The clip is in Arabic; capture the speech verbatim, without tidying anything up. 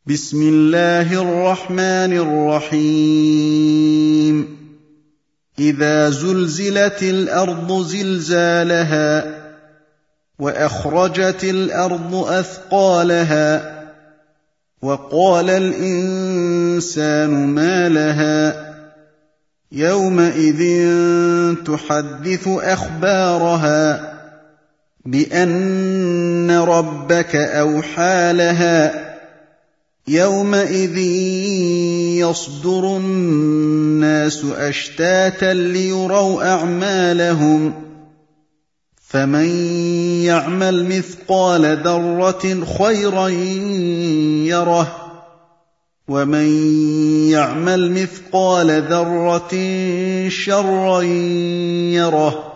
بسم الله الرحمن الرحيم إذا زلزلت الأرض زلزالها وأخرجت الأرض أثقالها وقال الإنسان ما لها يومئذ تحدث أخبارها بأن ربك أوحى لها يومئذ يصدر الناس أشتاتا ليروا أعمالهم فمن يعمل مثقال ذرة خيرا يره ومن يعمل مثقال ذرة شرا يره